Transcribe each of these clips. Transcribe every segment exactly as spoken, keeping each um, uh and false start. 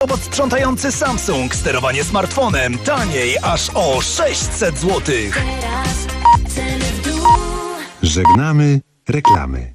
Robot sprzątający Samsung, sterowanie smartfonem, taniej aż o sześćset złotych. Żegnamy reklamy.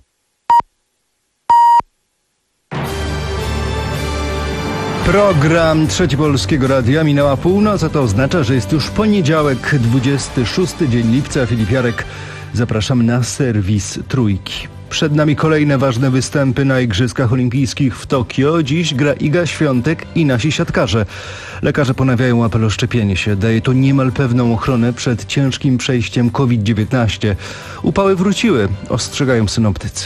Program Trzeci Polskiego Radia minęła północ, a to oznacza, że jest już poniedziałek, dwudziesty szósty dzień lipca. Filip Jarek, zapraszam na serwis Trójki. Przed nami kolejne ważne występy na Igrzyskach Olimpijskich w Tokio. Dziś gra Iga Świątek i nasi siatkarze. Lekarze ponawiają apel o szczepienie się. Daje to niemal pewną ochronę przed ciężkim przejściem COVID dziewiętnaście. Upały wróciły, ostrzegają synoptycy.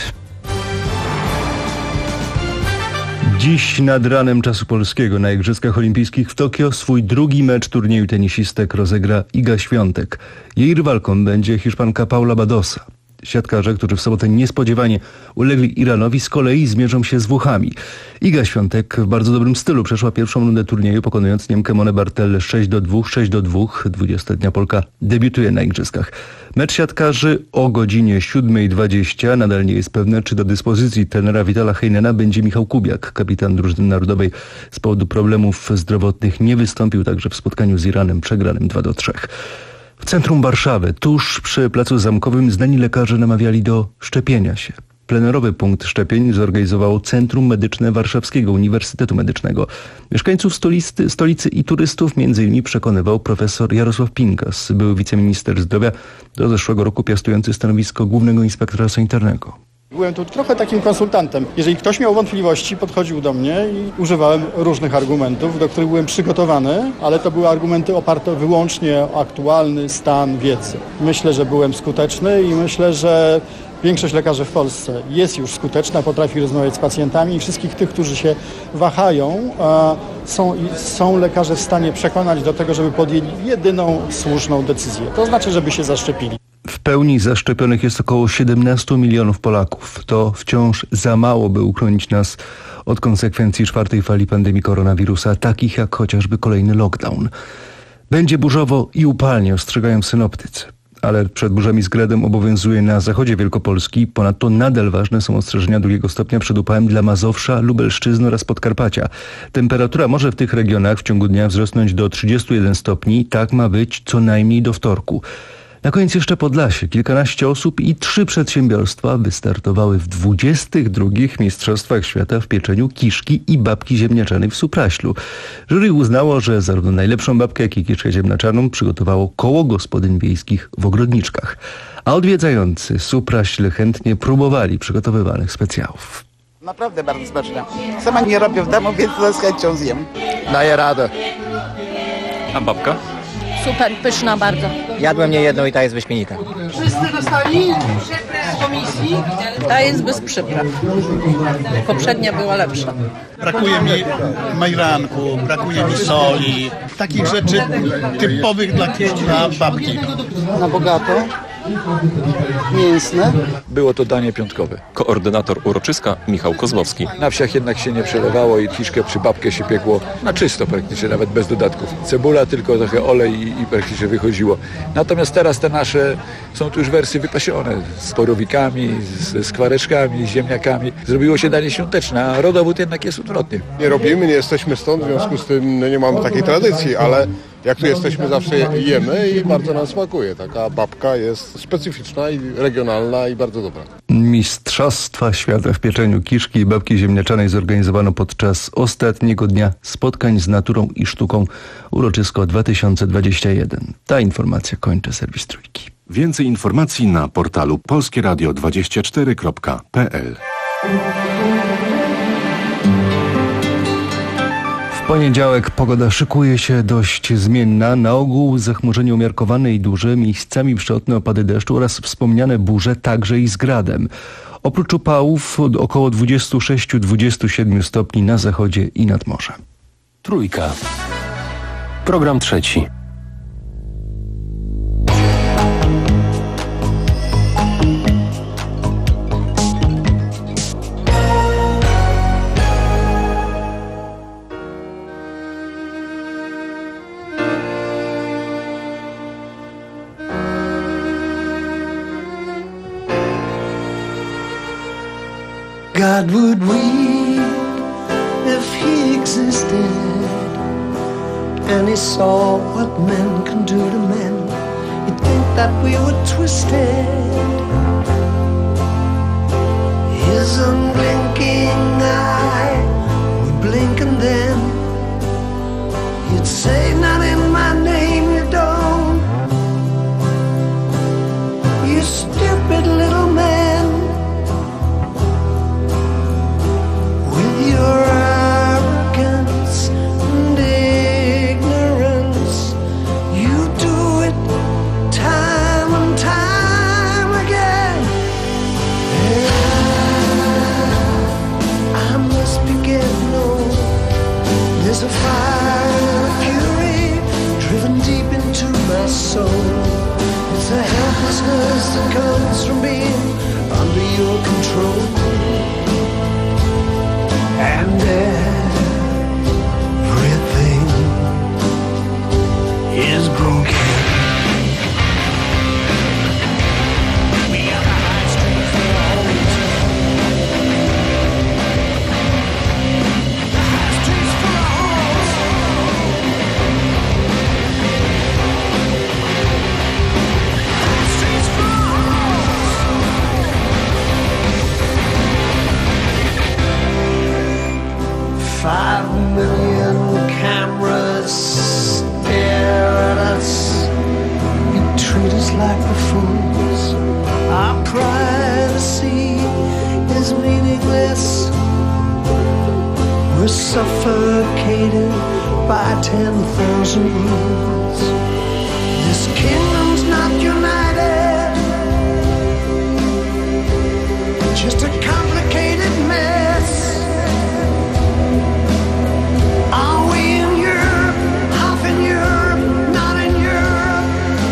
Dziś nad ranem czasu polskiego na Igrzyskach Olimpijskich w Tokio swój drugi mecz turnieju tenisistek rozegra Iga Świątek. Jej rywalką będzie Hiszpanka Paula Badosa. Siatkarze, którzy w sobotę niespodziewanie ulegli Iranowi, z kolei zmierzą się z Włochami. Iga Świątek w bardzo dobrym stylu przeszła pierwszą rundę turnieju, pokonując Niemkę Monę Bartel sześć do dwóch, sześć do dwóch. dwudziestoletnia Polka debiutuje na Igrzyskach. Mecz siatkarzy o godzinie siódma dwadzieścia. Nadal nie jest pewne, czy do dyspozycji trenera Witala Heinena będzie Michał Kubiak. Kapitan drużyny narodowej z powodu problemów zdrowotnych nie wystąpił także w spotkaniu z Iranem przegranym dwa do trzech. W centrum Warszawy, tuż przy Placu Zamkowym, znani lekarze namawiali do szczepienia się. Plenerowy punkt szczepień zorganizowało Centrum Medyczne Warszawskiego Uniwersytetu Medycznego. Mieszkańców stolicy, stolicy i turystów między innymi przekonywał profesor Jarosław Pinkas, były wiceminister zdrowia, do zeszłego roku piastujący stanowisko głównego inspektora sanitarnego. Byłem tu trochę takim konsultantem. Jeżeli ktoś miał wątpliwości, podchodził do mnie i używałem różnych argumentów, do których byłem przygotowany, ale to były argumenty oparte wyłącznie o aktualny stan wiedzy. Myślę, że byłem skuteczny i myślę, że większość lekarzy w Polsce jest już skuteczna, potrafi rozmawiać z pacjentami i wszystkich tych, którzy się wahają, są, są lekarze w stanie przekonać do tego, żeby podjęli jedyną słuszną decyzję. To znaczy, żeby się zaszczepili. W pełni zaszczepionych jest około siedemnaście milionów Polaków. To wciąż za mało, by uchronić nas od konsekwencji czwartej fali pandemii koronawirusa, takich jak chociażby kolejny lockdown. Będzie burzowo i upalnie, ostrzegają synoptycy. Ale przed burzami z gradem obowiązuje na zachodzie Wielkopolski. Ponadto nadal ważne są ostrzeżenia drugiego stopnia przed upałem dla Mazowsza, Lubelszczyzny oraz Podkarpacia. Temperatura może w tych regionach w ciągu dnia wzrosnąć do trzydziestu jeden stopni. Tak ma być co najmniej do wtorku. Na koniec jeszcze Podlasie. Kilkanaście osób i trzy przedsiębiorstwa wystartowały w dwudziestych drugich Mistrzostwach Świata w pieczeniu kiszki i babki ziemniaczanej w Supraślu. Jury uznało, że zarówno najlepszą babkę, jak i kiszkę ziemniaczaną przygotowało koło gospodyń wiejskich w Ogrodniczkach. A odwiedzający Supraśl chętnie próbowali przygotowywanych specjałów. Naprawdę bardzo smaczne. Sama nie robię w domu, więc z chęcią zjem. Daję radę. A babka? Super, pyszna bardzo. Jadłem nie jedną i ta jest wyśmienita. Wszyscy dostali z komisji? Ta jest bez przypraw. Poprzednia była lepsza. Brakuje mi majranku, brakuje mi soli, takich rzeczy typowych dla, dla babki. Na bogato, mięsne. Było to danie piątkowe. Koordynator uroczyska Michał Kozłowski. Na wsiach jednak się nie przelewało i kiszkę przy babkę się piekło na czysto praktycznie, nawet bez dodatków. Cebula, tylko trochę olej i, i praktycznie wychodziło. Natomiast teraz te nasze są tu już wersje wypasione z porowikami, z skwareczkami, z ziemniakami. Zrobiło się danie świąteczne, a rodowód jednak jest odwrotnie. Nie robimy, nie jesteśmy stąd, w związku z tym no, nie mamy takiej tradycji, ale jak tu jesteśmy, zawsze jemy i bardzo nam smakuje. Taka babka jest specyficzna i regionalna i bardzo dobra. Mistrzostwa Świata w pieczeniu kiszki i babki ziemniaczanej zorganizowano podczas ostatniego dnia spotkań z naturą i sztuką Uroczysko dwa tysiące dwudziesty pierwszy. Ta informacja kończy serwis Trójki. Więcej informacji na portalu polskie radio dwadzieścia cztery kropka p l. W poniedziałek pogoda szykuje się dość zmienna. Na ogół zachmurzenie umiarkowane i duże, miejscami przelotne opady deszczu oraz wspomniane burze, także i z gradem. Oprócz upałów około dwadzieścia sześć do dwudziestu siedmiu stopni na zachodzie i nad morzem. Trójka. Program trzeci. God would weep if he existed. and he saw what men can do to men. You'd think that we were twisted. His unblinking eye would blink and then he'd say, not in my name, you don't. You stupid little man, with your arrogance and ignorance, you do it time and time again. And I, I must be getting old. There's a fire and a fury driven deep into my soul. It's a helplessness that comes from being under your control. And everything is broken. We got the high street full of holes. The high street's full of holes. The high street's full of holes. Five million cameras stare at us. You treat us like buffoons. Our privacy is meaningless. We're suffocated by ten thousand rules. This kingdom's not united, just a complicated mess. Are we in Europe, half in Europe, not in Europe?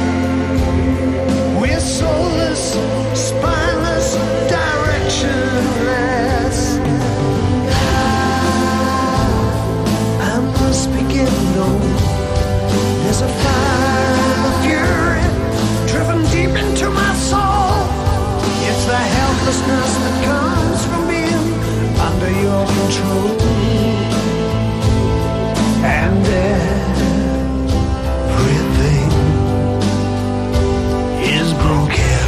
We're soulless, spineless, directionless. I must be getting old. There's a fire and a fury driven deep into my soul. It's the helplessness that comes from being under your control. And everything is broken.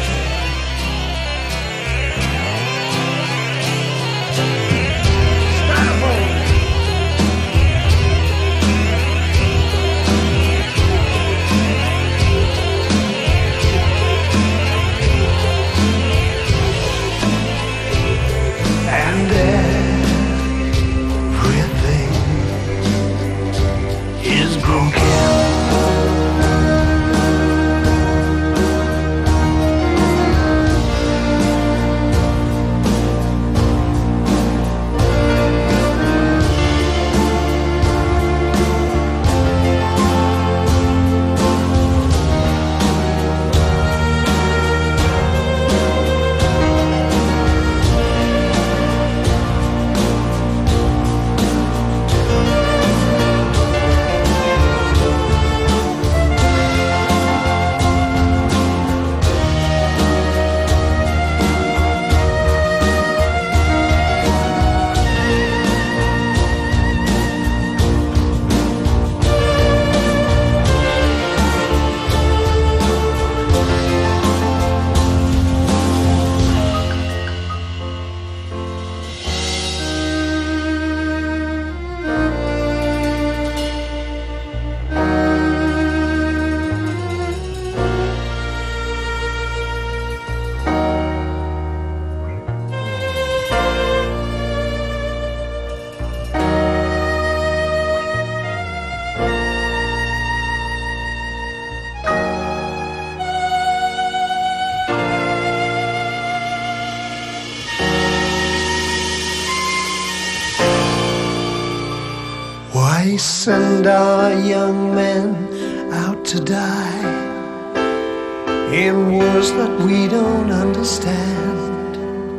Styrofoam. And everything is broken. Why send our young men out to die in wars that we don't understand?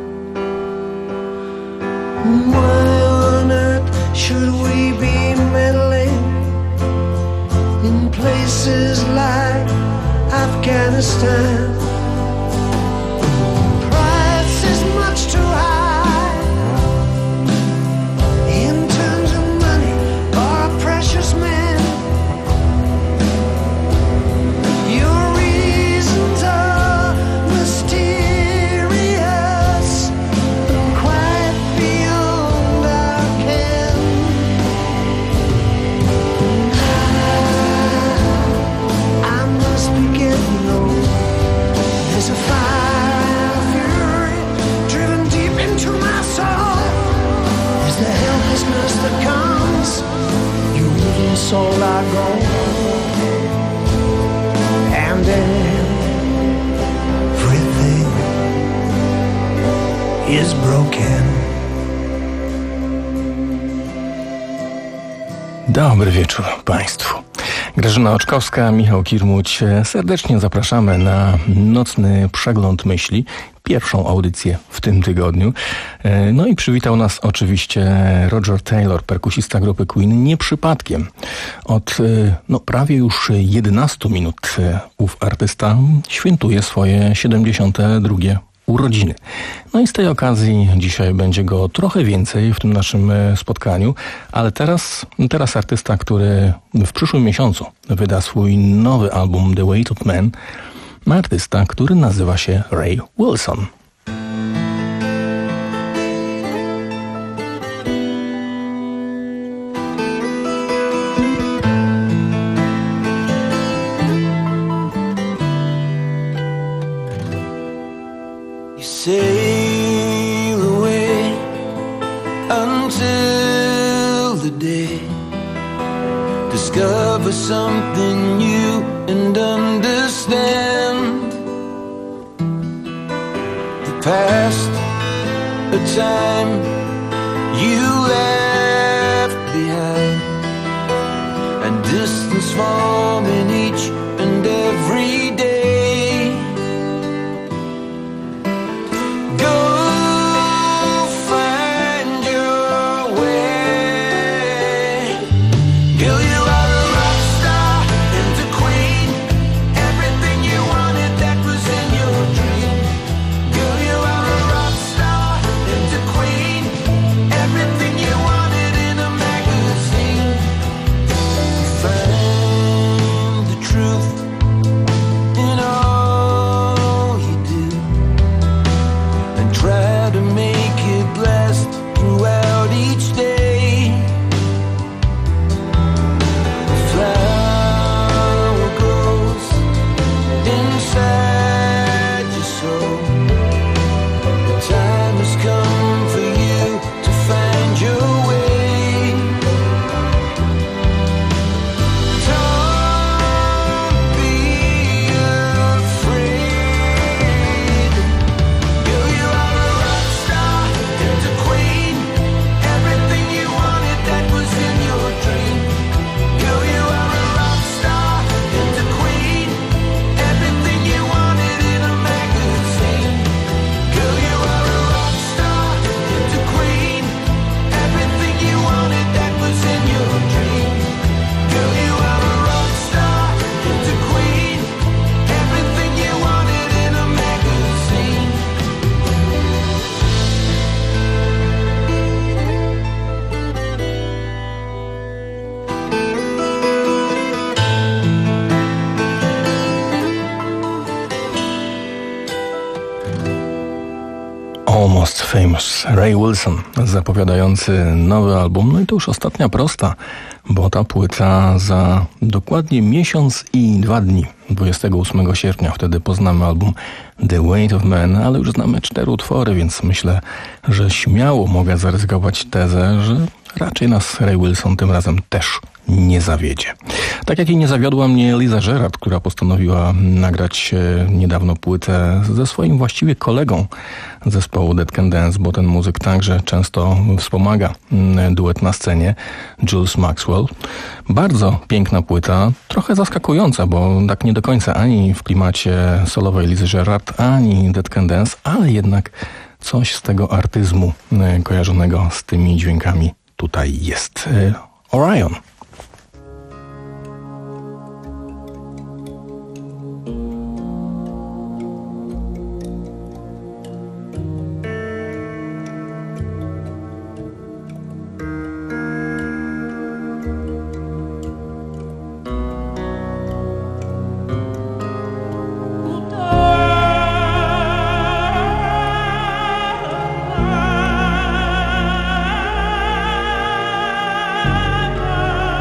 Why on earth should we be meddling in places like Afghanistan? Price is much too high in terms of money or precious men. soul I go, and everything is broken. Dobry wieczór Państwu. Grażyna Oczkowska, Michał Kirmuć. Serdecznie zapraszamy na nocny przegląd myśli. Pierwszą audycję w tym tygodniu. No i przywitał nas oczywiście Roger Taylor, perkusista grupy Queen. Nie przypadkiem. Od no, prawie już jedenastu minut ów artysta świętuje swoje siedemdziesiąte drugie urodziny. No i z tej okazji dzisiaj będzie go trochę więcej w tym naszym spotkaniu, ale teraz, teraz artysta, który w przyszłym miesiącu wyda swój nowy album The Weight of Man, artysta, który nazywa się Ray Wilson. Sail away until the day, discover something new and understand the past, a time you left behind, and distance forming each and every day. Almost Famous, Ray Wilson, zapowiadający nowy album. No i to już ostatnia prosta, bo ta płyta za dokładnie miesiąc i dwa dni, dwudziestego ósmego sierpnia, wtedy poznamy album The Weight of Man, ale już znamy cztery utwory, więc myślę, że śmiało mogę zaryzykować tezę, że raczej nas Ray Wilson tym razem też nie zawiedzie. Tak jak i nie zawiodła mnie Liza Gerard, która postanowiła nagrać niedawno płytę ze swoim właściwie kolegą zespołu Dead Can Dance, bo ten muzyk także często wspomaga duet na scenie, Jules Maxwell. Bardzo piękna płyta, trochę zaskakująca, bo tak nie do końca ani w klimacie solowej Lizy Gerard, ani Dead Can Dance, ale jednak coś z tego artyzmu kojarzonego z tymi dźwiękami tutaj jest. Orion. Ah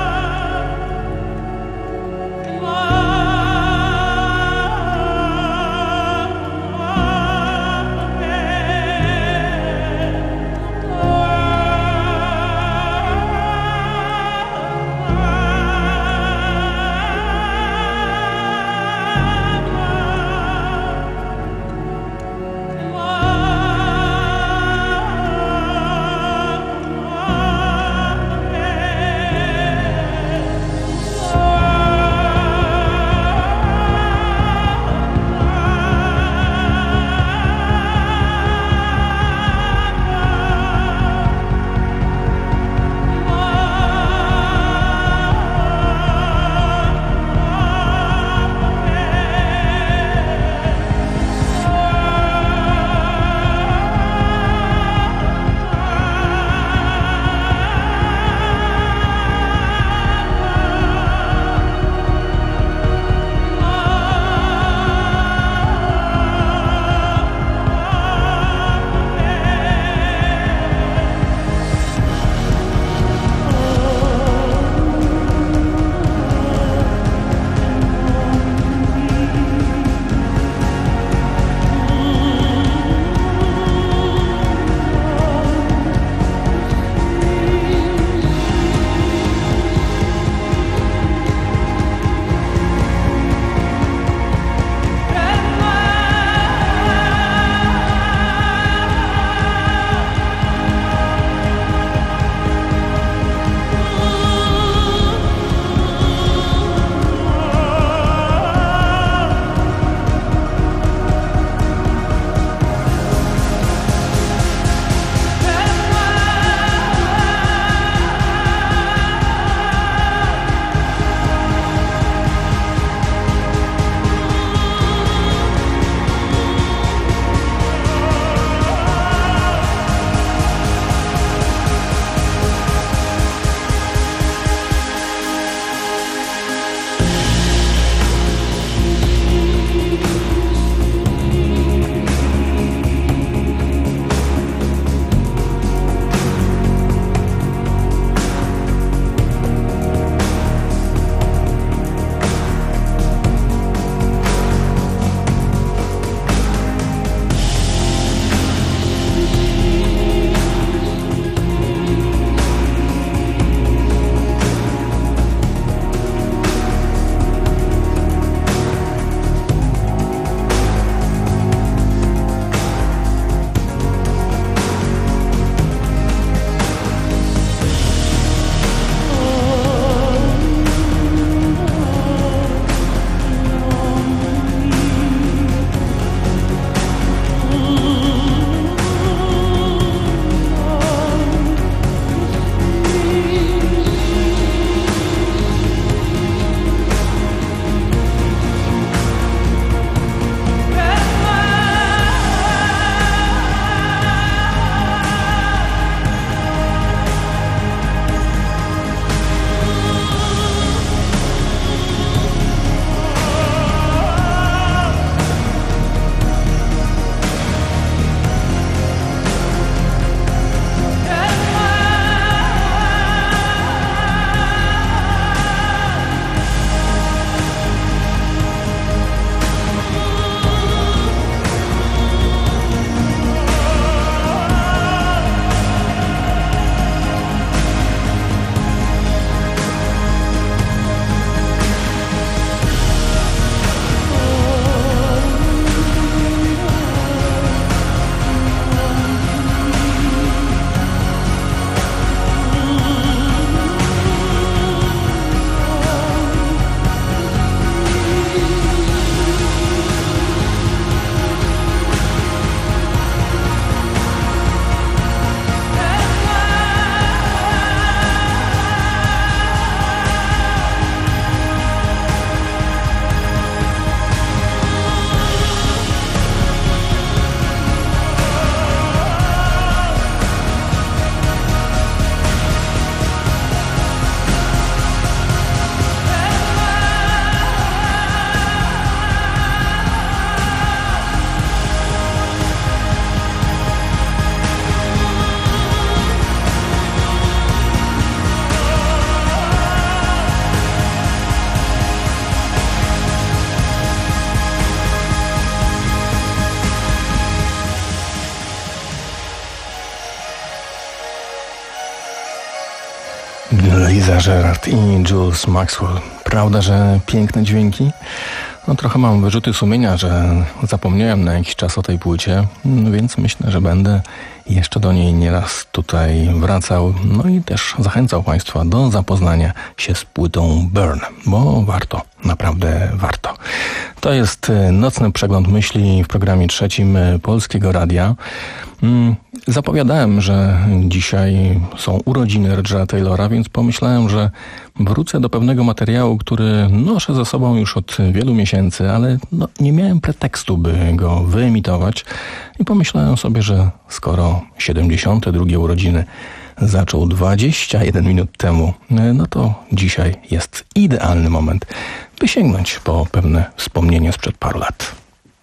Gerard i Jules Maxwell. Prawda, że piękne dźwięki? No trochę mam wyrzuty sumienia, że zapomniałem na jakiś czas o tej płycie, no więc myślę, że będę jeszcze do niej nieraz tutaj wracał, no i też zachęcał Państwa do zapoznania się z płytą Burn, bo warto, naprawdę warto. To jest nocny przegląd myśli w programie trzecim Polskiego Radia. Zapowiadałem, że dzisiaj są urodziny Rogera Taylora, więc pomyślałem, że wrócę do pewnego materiału, który noszę ze sobą już od wielu miesięcy, ale no, nie miałem pretekstu, by go wyemitować i pomyślałem sobie, że skoro siedemdziesiąte drugie urodziny zaczął dwadzieścia jeden minut temu, no to dzisiaj jest idealny moment, by sięgnąć po pewne wspomnienie sprzed paru lat.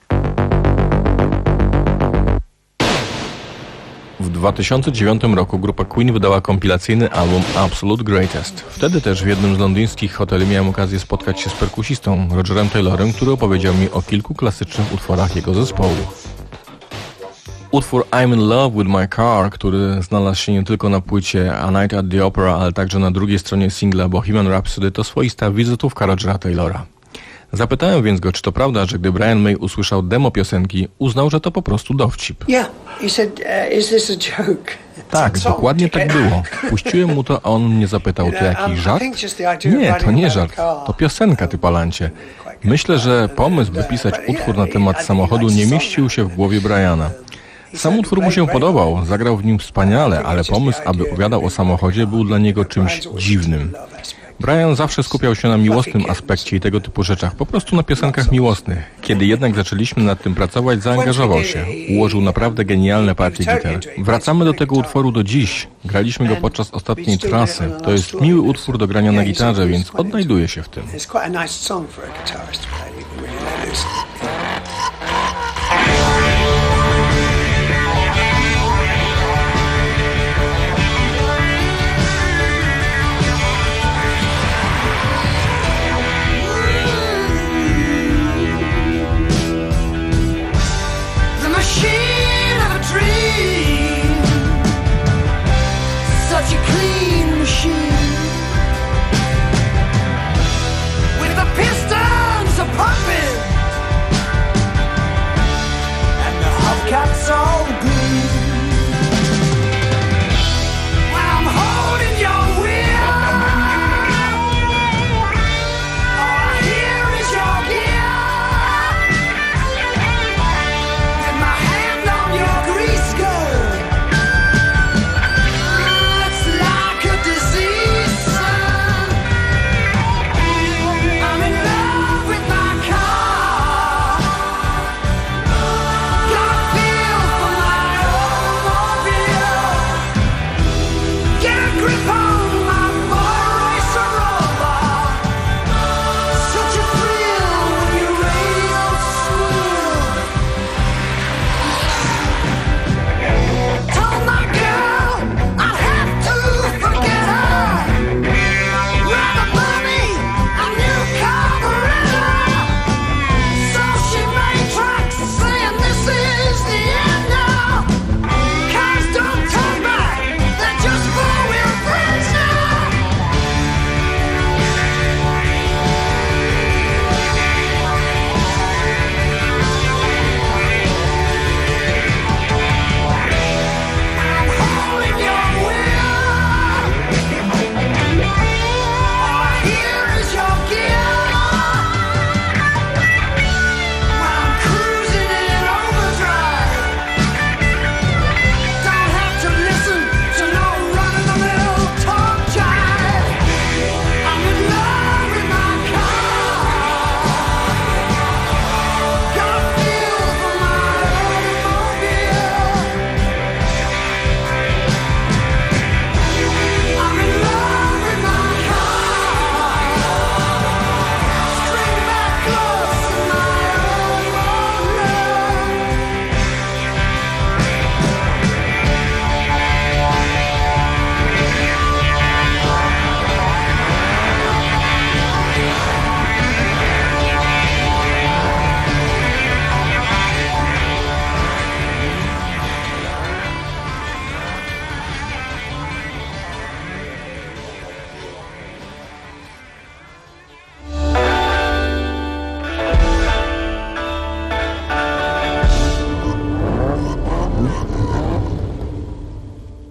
W dwa tysiące dziewiątym roku grupa Queen wydała kompilacyjny album Absolute Greatest. Wtedy też w jednym z londyńskich hoteli miałem okazję spotkać się z perkusistą Rogerem Taylorem, który opowiedział mi o kilku klasycznych utworach jego zespołu. Utwór I'm in Love with My Car, który znalazł się nie tylko na płycie A Night at the Opera, ale także na drugiej stronie singla Bohemian Rhapsody, to swoista wizytówka Rogera Taylora. Zapytałem więc go, czy to prawda, że gdy Brian May usłyszał demo piosenki, uznał, że to po prostu dowcip. Yeah, he said, uh, is this a joke? Tak, dokładnie tak było. Puściłem mu to, a on mnie zapytał, to jakiś żart? Nie, to nie żart, to piosenka, ty palancie. Myślę, że pomysł, by pisać utwór na temat samochodu nie mieścił się w głowie Briana. Sam utwór mu się podobał, zagrał w nim wspaniale, ale pomysł, aby opowiadał o samochodzie, był dla niego czymś dziwnym. Brian zawsze skupiał się na miłosnym aspekcie i tego typu rzeczach, po prostu na piosenkach miłosnych. Kiedy jednak zaczęliśmy nad tym pracować, zaangażował się. Ułożył naprawdę genialne partie gitar. Wracamy do tego utworu do dziś. Graliśmy go podczas ostatniej trasy. To jest miły utwór do grania na gitarze, więc odnajduje się w tym. With the pistons a pumping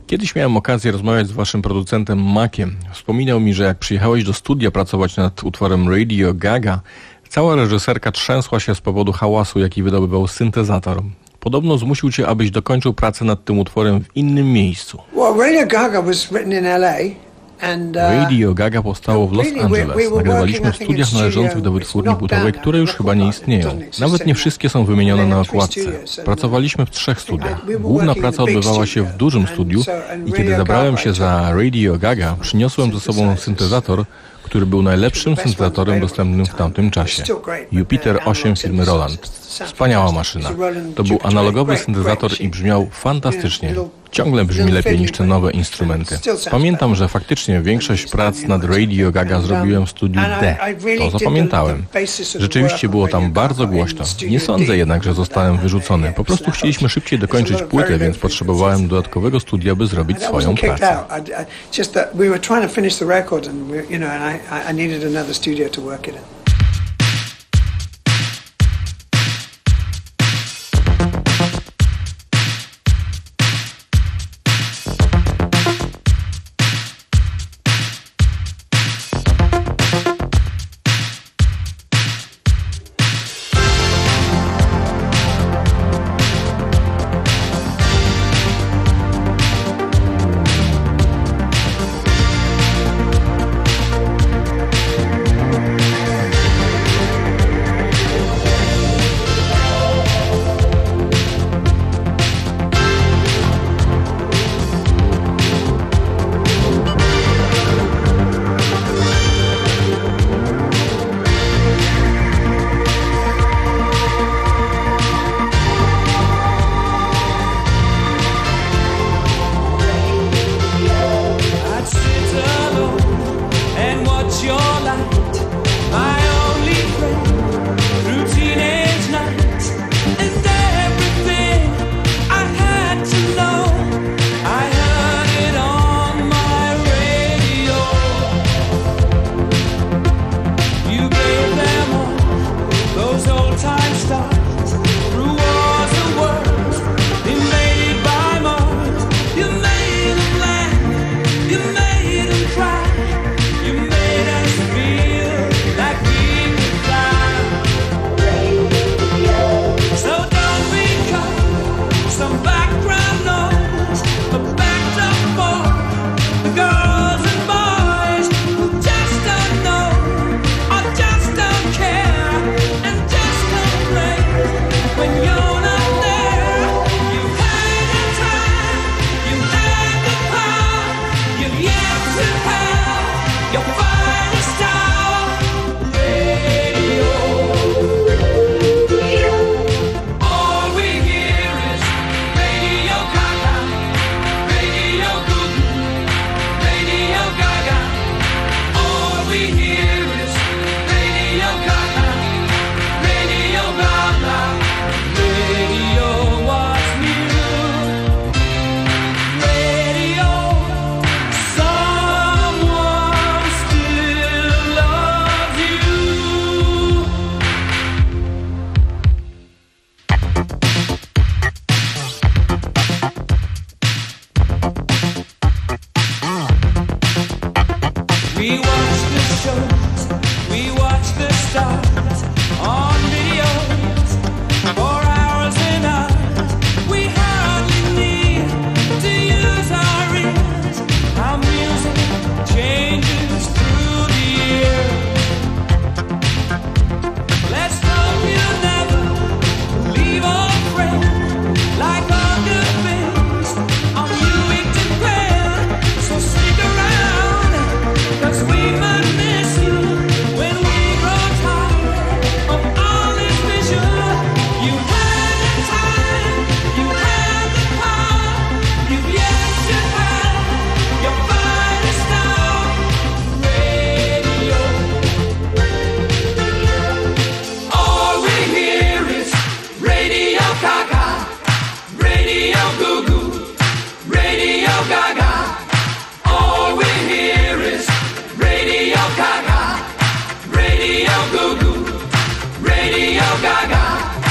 Kiedyś miałem okazję rozmawiać z waszym producentem Maciem. Wspominał mi, że jak przyjechałeś do studia pracować nad utworem Radio Gaga, cała reżyserka trzęsła się z powodu hałasu, jaki wydobywał syntezator. Podobno zmusił cię, abyś dokończył pracę nad tym utworem w innym miejscu. Well, Radio Gaga was written in L A. And, uh, Radio Gaga powstało w Los Angeles. Nagrywaliśmy w studiach należących do wytwórni płytowej, które już chyba nie istnieją. Nawet nie wszystkie są wymienione na okładce. Pracowaliśmy w trzech studiach. Główna praca odbywała się w dużym studiu i kiedy zabrałem się za Radio Gaga, przyniosłem ze sobą syntezator, który był najlepszym syntezatorem dostępnym w tamtym czasie. Jupiter osiem firmy Roland. Wspaniała maszyna. To był analogowy syntezator i brzmiał fantastycznie. Ciągle brzmi lepiej niż te nowe instrumenty. Pamiętam, że faktycznie większość prac nad Radio Gaga zrobiłem w studiu D. To zapamiętałem. Rzeczywiście było tam bardzo głośno. Nie sądzę jednak, że zostałem wyrzucony. Po prostu chcieliśmy szybciej dokończyć płytę, więc potrzebowałem dodatkowego studia, by zrobić swoją pracę.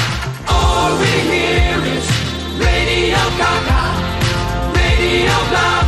Radio Gaga, Radio Gaga.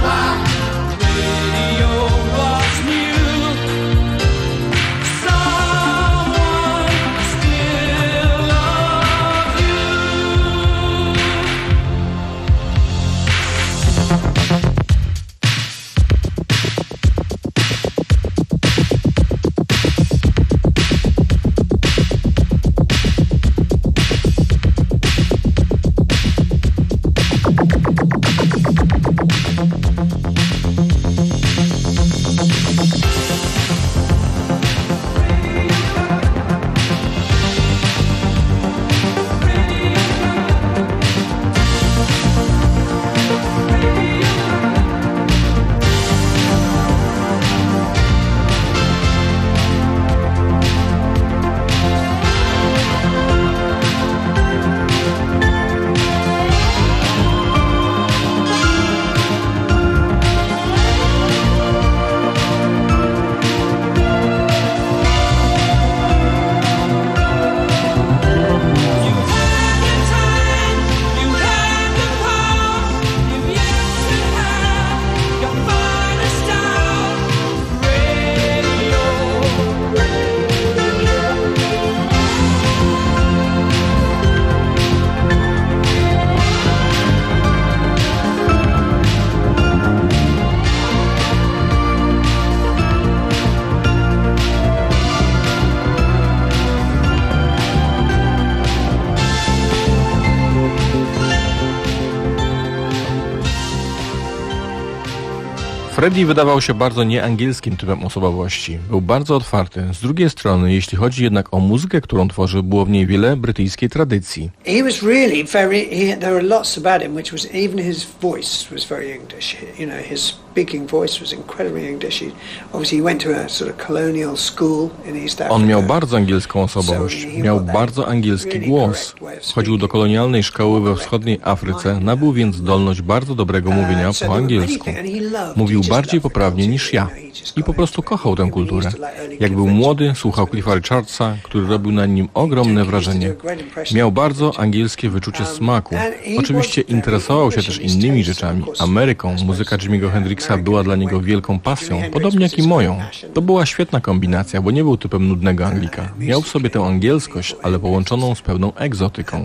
Freddie wydawał się bardzo nieangielskim typem osobowości. Był bardzo otwarty. Z drugiej strony, jeśli chodzi jednak o muzykę, którą tworzył, było w niej wiele brytyjskiej tradycji. He was really very, he, there were lots about him which was, even his voice was very English. You know, his speaking voice was incredibly English. He, obviously he went to a sort of colonial school in East Africa. On miał bardzo angielską osobowość. Miał bardzo angielski głos. Chodził do kolonialnej szkoły we wschodniej Afryce, nabył więc zdolność bardzo dobrego mówienia po angielsku. Mówił bardziej poprawnie niż ja i po prostu kochał tę kulturę. Jak był młody, słuchał Cliffa Richardsa, który robił na nim ogromne wrażenie. Miał bardzo angielskie wyczucie smaku. Oczywiście interesował się też innymi rzeczami. Ameryką, muzyka Jimmy'ego Hendrixa była dla niego wielką pasją, podobnie jak i moją. To była świetna kombinacja, bo nie był typem nudnego Anglika. Miał w sobie tę angielskość, ale połączoną z pewną egzotyką.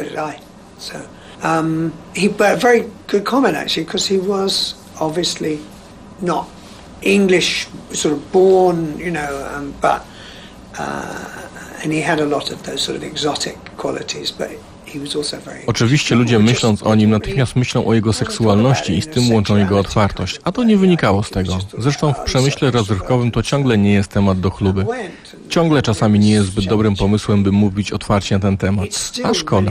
Um, he but a very good comment actually, because he was obviously not English sort of born, you know, um, but uh, and he had a lot of those sort of exotic qualities, but he was also very. Oczywiście ludzie, myśląc o nim, natychmiast myślą o jego seksualności i z tym łączą jego otwartość, a to nie wynikało z tego. Zresztą w przemyśle rozrywkowym to ciągle nie jest temat do chluby. Ciągle czasami nie jest zbyt dobrym pomysłem, by mówić otwarcie na ten temat. A szkoda.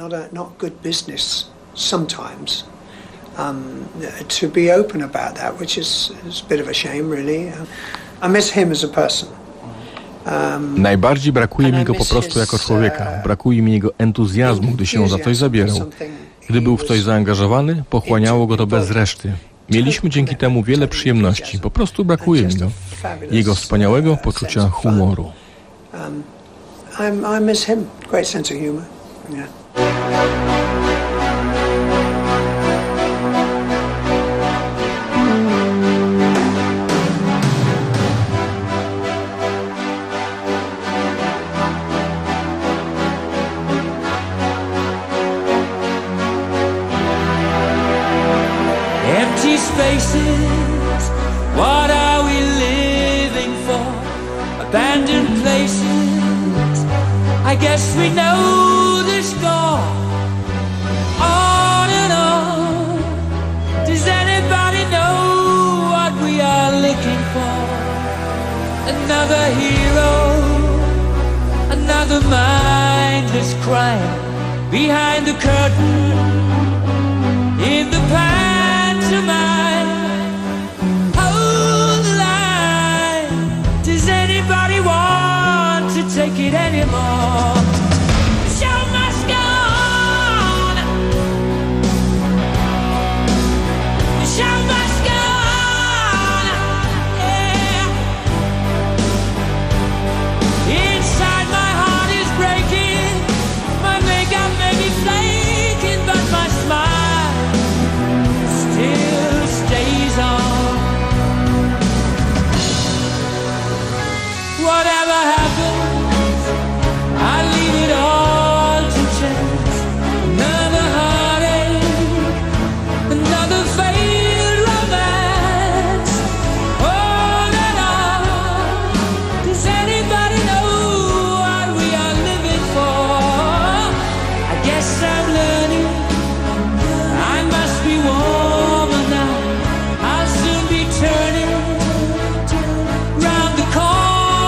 Um, to be open about that, which is, is a bit of a shame, really. I miss him as a person. Um, Najbardziej brakuje mi go po prostu jako człowieka. Brakuje mi jego entuzjazmu, gdy się za coś zabierał. Gdy był w coś zaangażowany, pochłaniało go to bez reszty. Mieliśmy dzięki temu wiele przyjemności. Po prostu brakuje mi go. Jego wspaniałego poczucia humoru. Um, I miss him. Great sense of humor. Yeah. Spaces, what are we living for? Abandoned places, I guess we know the score. On and on, does anybody know what we are looking for? Another hero, another mindless crime, behind the curtain, in the pantomime. Take it anymore. The show must go on. The show must go on. Yeah. Inside my heart is breaking. My makeup may be flaking, but my smile still stays on. Whatever happens, I leave it all to chance. Another heartache, another failed romance. On and on. Does anybody know what we are living for? I guess I'm learning. I must be warmer now. I'll soon be turning round the corner.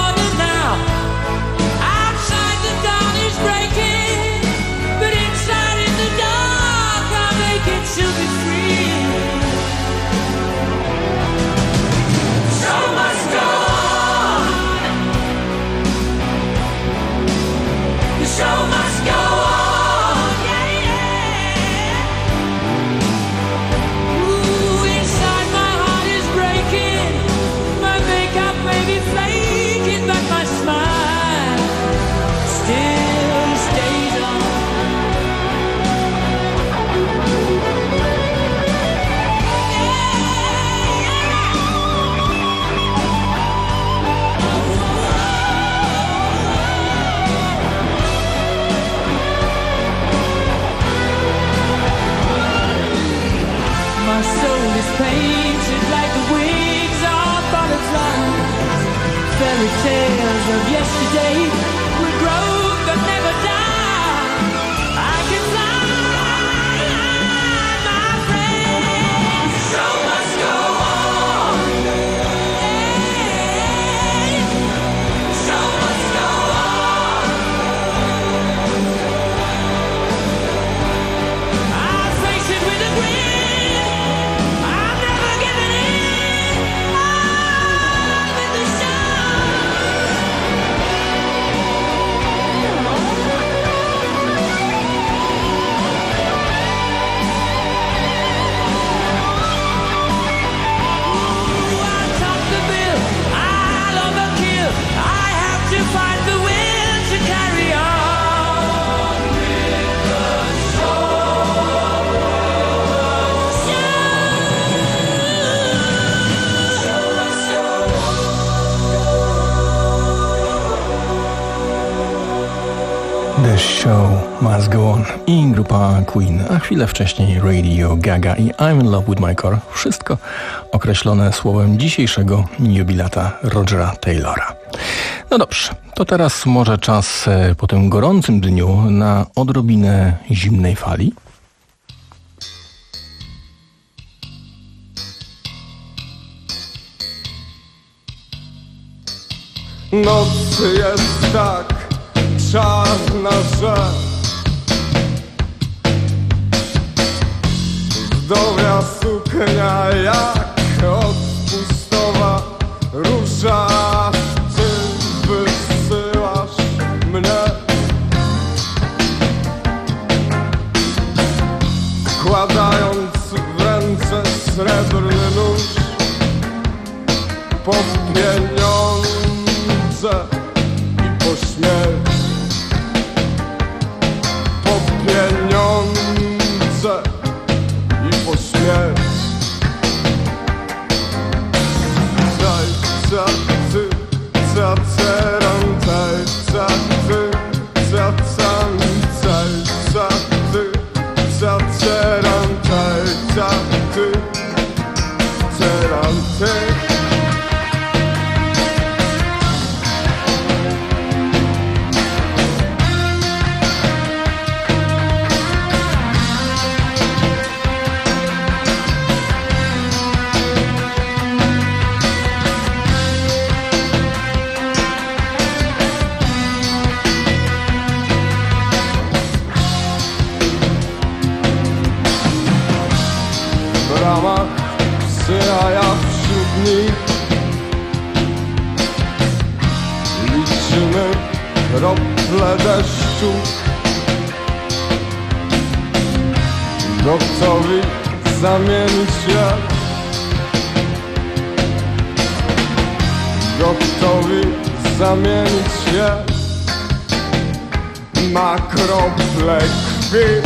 Painted like the wings of butterflies. Fairy tales of yesterday will grow but never die. I can fly, my friend. The show must go on. The Show Must Go On i grupa Queen, a chwilę wcześniej Radio Gaga i I'm in Love with My Car. Wszystko określone słowem dzisiejszego jubilata Rogera Taylora. No dobrze, to teraz może czas po tym gorącym dniu na odrobinę zimnej fali. Noc jest tak czarna, że wdowia suknia jak odpustowa róża. Ty wysyłasz mnie, wkładając w ręce srebrny nóż po pieniądze i po śmierć. Po pieniądze i po śmierć. Taj, ca, ty, ca, ceram, taj, ca, ty, ca, cam, taj, ca, ty, ca, ceram, taj, ca, ty, ceram, ty. A ja wśród nich liczymy krople deszczu, gotowi zamienić je, gotowi zamienić je na krople krwi.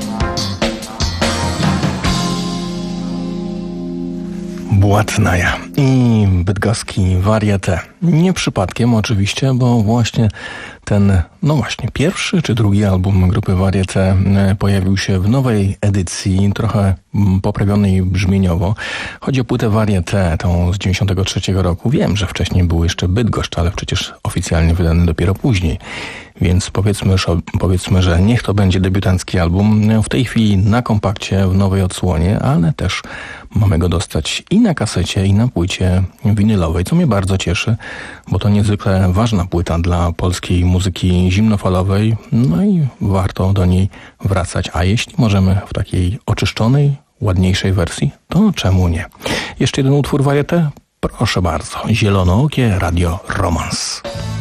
Błatnaja. i bydgoski Varieté. Nie przypadkiem oczywiście, bo właśnie ten, no właśnie, pierwszy czy drugi album grupy Varieté pojawił się w nowej edycji, trochę poprawionej brzmieniowo. Chodzi o płytę Varieté, tą z dziewięćdziesiątego trzeciego roku. Wiem, że wcześniej był jeszcze Bydgoszcz, ale przecież oficjalnie wydany dopiero później. Więc powiedzmy, że, powiedzmy, że niech to będzie debiutancki album. W tej chwili na kompakcie, w nowej odsłonie, ale też mamy go dostać i na kasecie, i na płycie winylowej, co mnie bardzo cieszy, bo to niezwykle ważna płyta dla polskiej muzyki zimnofalowej, no i warto do niej wracać. A jeśli możemy w takiej oczyszczonej, ładniejszej wersji, to czemu nie? Jeszcze jeden utwór Varieté? Proszę bardzo. Zielonookie Radio Romans.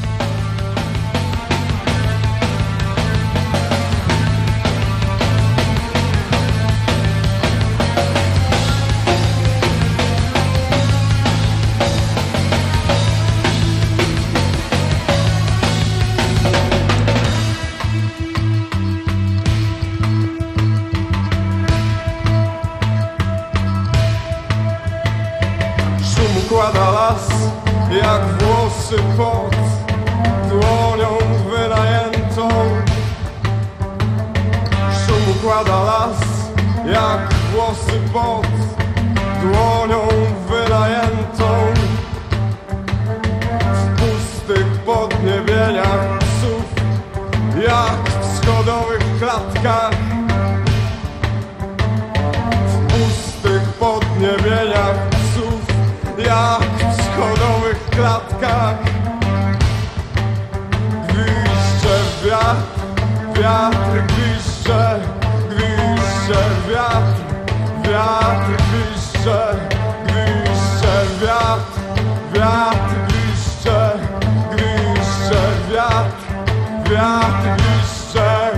Układa las jak włosy pod dłonią wynajętą. Szum układa las jak włosy pod dłonią wynajętą. W pustych podniebieniach psów jak w schodowych klatkach. W pustych podniebieniach psów jak w schodowych klatkach. Gwizdże wiatr, wiatr gwizdże, gwizdże wiatr, wiatr gwizdże, gwizdże wiatr, wiatr gwizdże, gwizdże wiatr, wiatr gwizdże.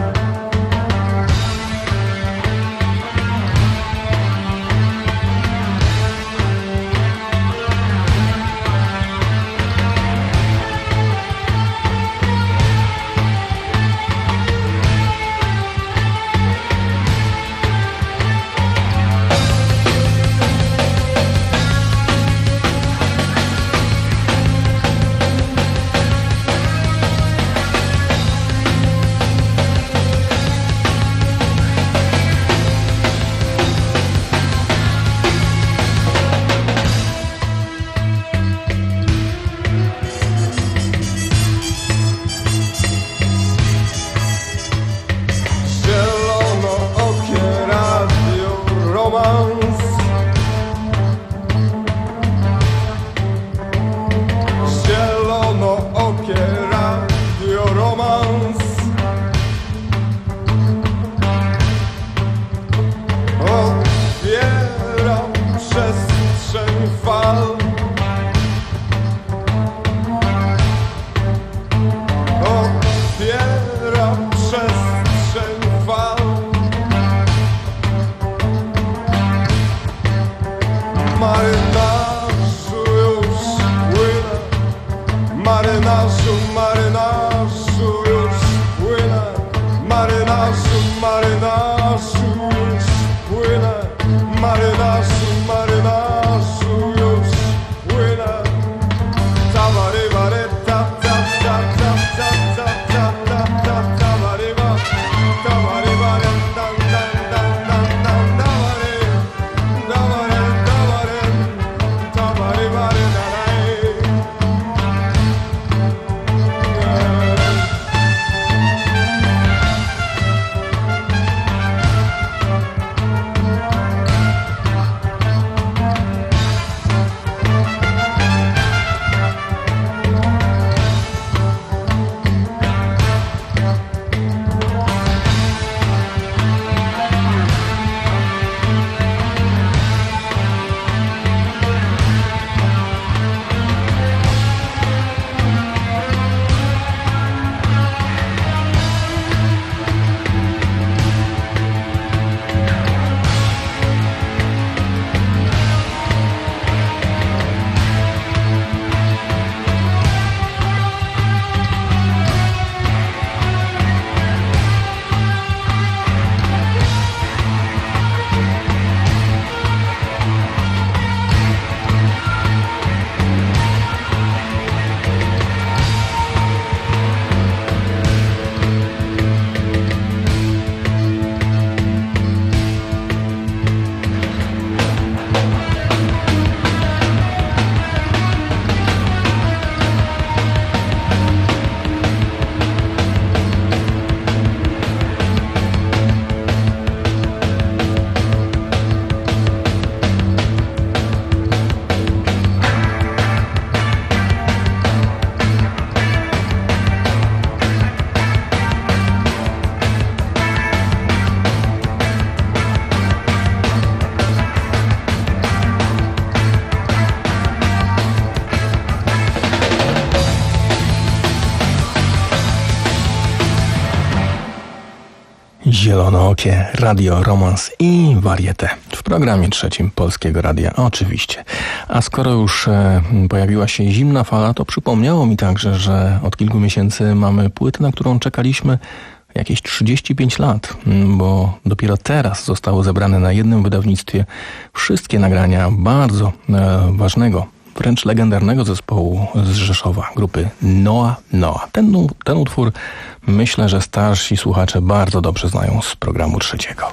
Zielonookie, Radio Romans i Varieté w programie trzecim Polskiego Radia, oczywiście. A skoro już e, pojawiła się zimna fala, to przypomniało mi także, że od kilku miesięcy mamy płytę, na którą czekaliśmy jakieś trzydzieści pięć lat, bo dopiero teraz zostało zebrane na jednym wydawnictwie wszystkie nagrania bardzo e, ważnego, wręcz legendarnego zespołu z Rzeszowa, grupy Noa Noa. Ten, ten utwór myślę, że starsi słuchacze bardzo dobrze znają z programu trzeciego.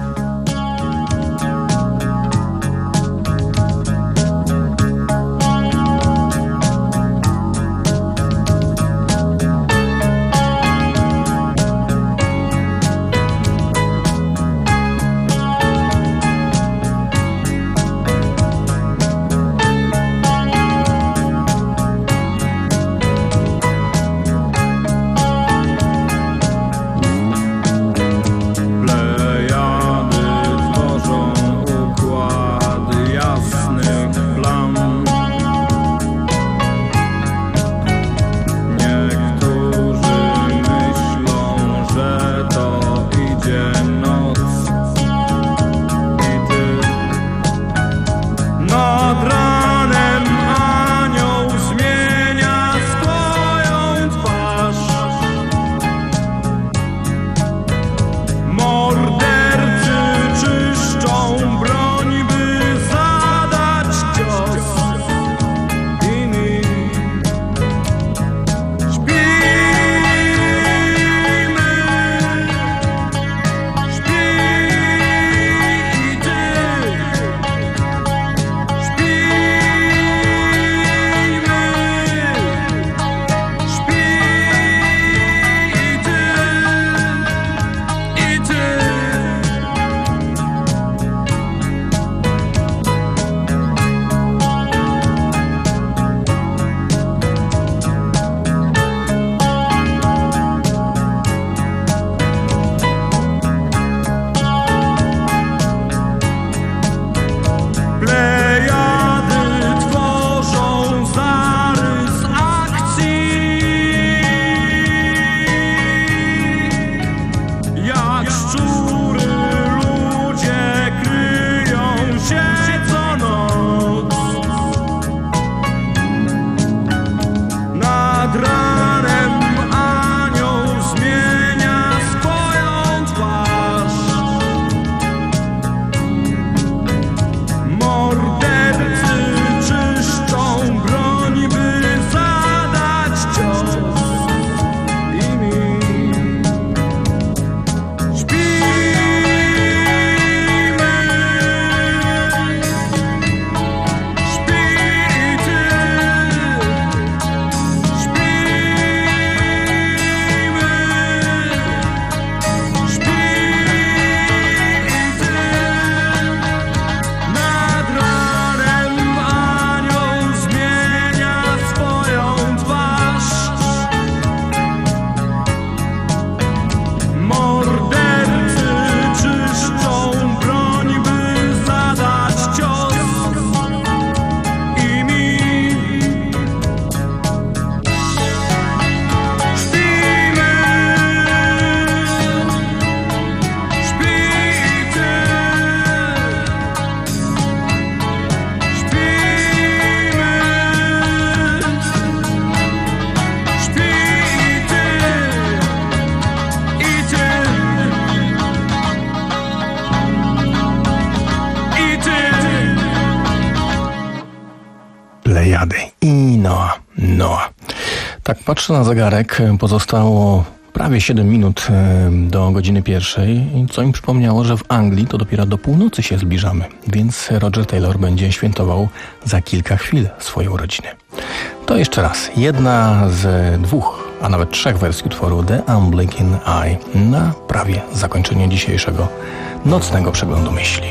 Plejady i Noa Noa. Tak, patrzę na zegarek, pozostało prawie siedem minut do godziny pierwszej, co mi przypomniało, że w Anglii to dopiero do północy się zbliżamy, więc Roger Taylor będzie świętował za kilka chwil swoje urodziny. To jeszcze raz, jedna z dwóch, a nawet trzech wersji utworu The Unblinking Eye na prawie zakończenie dzisiejszego nocnego przeglądu myśli.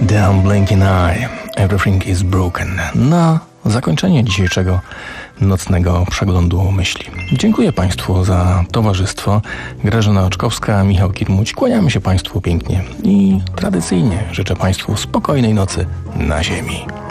The Unblinking Eye, Everything is Broken. Na zakończenie dzisiejszego nocnego przeglądu myśli. Dziękuję Państwu za towarzystwo. Grażyna Oczkowska, Michał Kirmuć. Kłaniamy się Państwu pięknie i tradycyjnie życzę Państwu spokojnej nocy na ziemi.